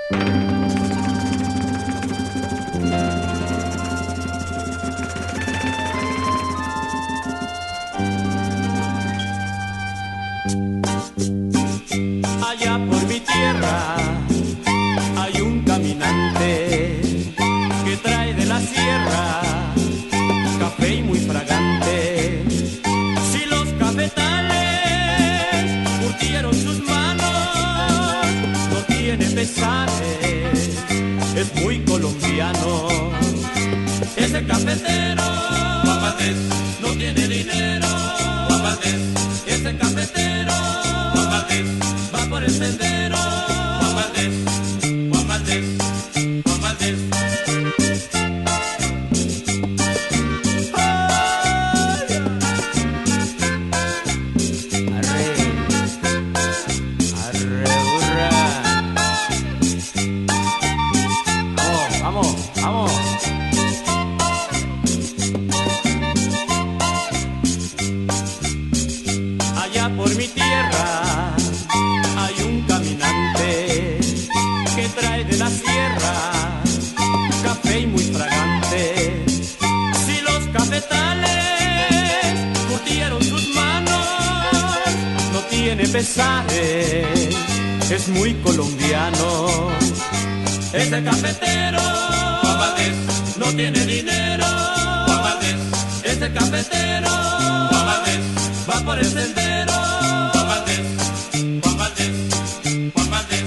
Allá por mi tierra hay un caminante que trae de la sierra café y muy fragante. Si los cafetales curtieron sus manos, no tiene pesares, es muy colombiano. Ese cafetero, Guapandés, no tiene dinero. Guapandés, ese cafetero, Guapandés, va por el sendero. Guapandés, Guapandés, Guapandés. Vamos, vamos. Allá por mi tierra hay un caminante que trae de la sierra café y muy fragante. Si los cafetales curtieron sus manos, no tiene pesares, es muy colombiano. Ese cafetero, Guapandés, no tiene dinero. Guapandés, ese cafetero, Guapandés, va por el sendero. Guapandés, Guapandés, Guapandés.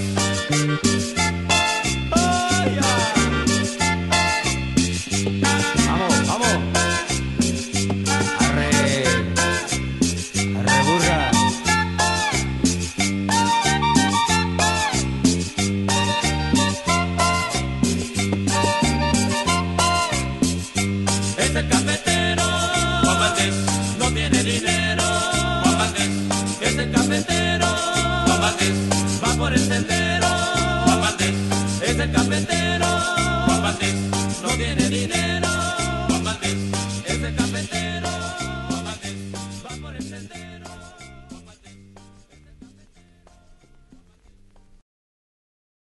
Oh, yeah. Vamos, vamos. Arre, arre burra. Ese cafetero, Guapandés, no tiene dinero. Guapandés, ese cafetero, Guapandés, va por el sendero. Guapandés, ese cafetero, Guapandés, no tiene dinero.